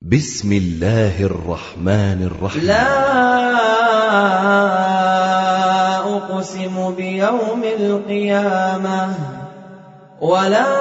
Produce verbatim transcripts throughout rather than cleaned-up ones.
بسم الله الرحمن الرحيم. لا أقسم بيوم القيامة ولا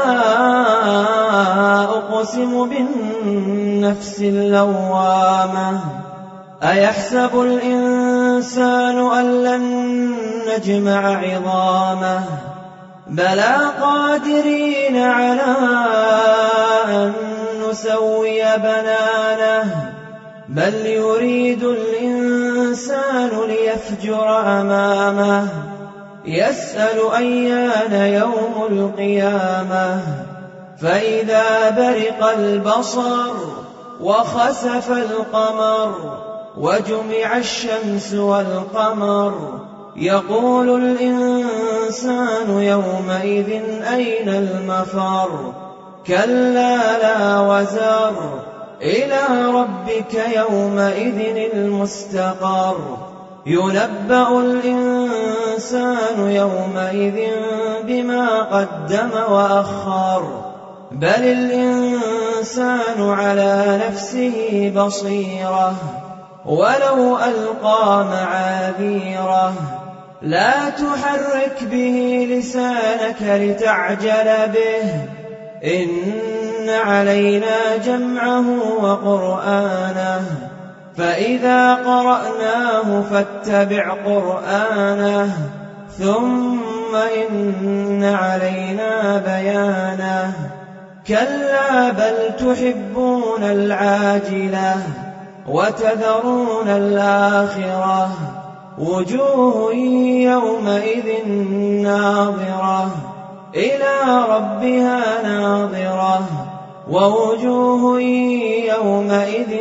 أقسم بالنفس اللوامة. أيحسب الإنسان أن لن نجمع عظامه بلى قادرين على أن نسوي بنانه بل يريد الإنسان ليفجر أمامه يسأل أيان يوم القيامة فإذا برق البصر وخسف القمر وجمع الشمس والقمر يقول الإنسان يومئذ أين المفر كلا لا وزر إلى ربك يومئذ المستقر ينبأ الإنسان يومئذ بما قدم وأخر بل الإنسان على نفسه بصيرة ولو ألقى معاذيره لا تحرك به لسانك لتعجل به إن علينا جمعه وقرآنه فإذا قرأناه فاتبع قرآنه ثم إن علينا بيانه كلا بل تحبون العاجلة وتذرون الآخرة وجوه يومئذ ناظرة إلى ربها ناظرة ووجوه يومئذ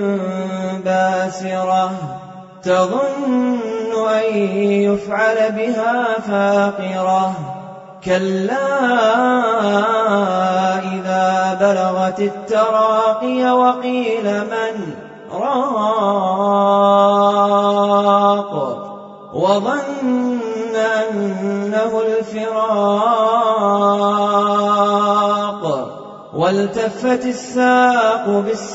باسرة تظن أن يفعل بها فاقرة كلا إذا بلغت التراقي وقيل من راق وظن أنه الفراق والتفت الساق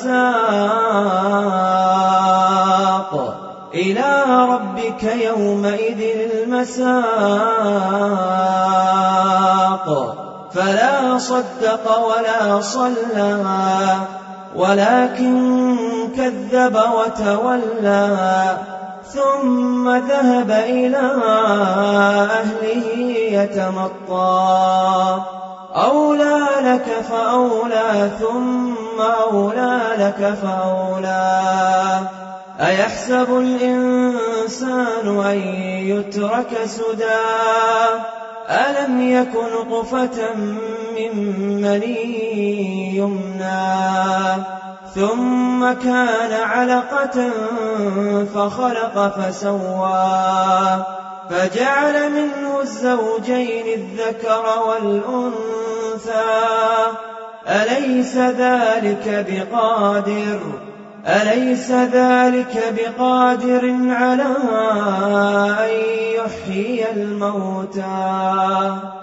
بالساق إلى ربك يومئذ المساق فلا صدق ولا صلى ولكن كذب وتولى ثم ذهب إلى أهله يتمطى أولى لك فأولى ثم أولى لك فأولى أيحسب الإنسان أن يترك سدى ألم يك نطفة من مني يمنى ثم كان علقة فخلق فسوى فجعل منه الزوجين الذكر والأنثى أليس ذلك بقادر أليس ذلك بقادر على أن يحيي الموتى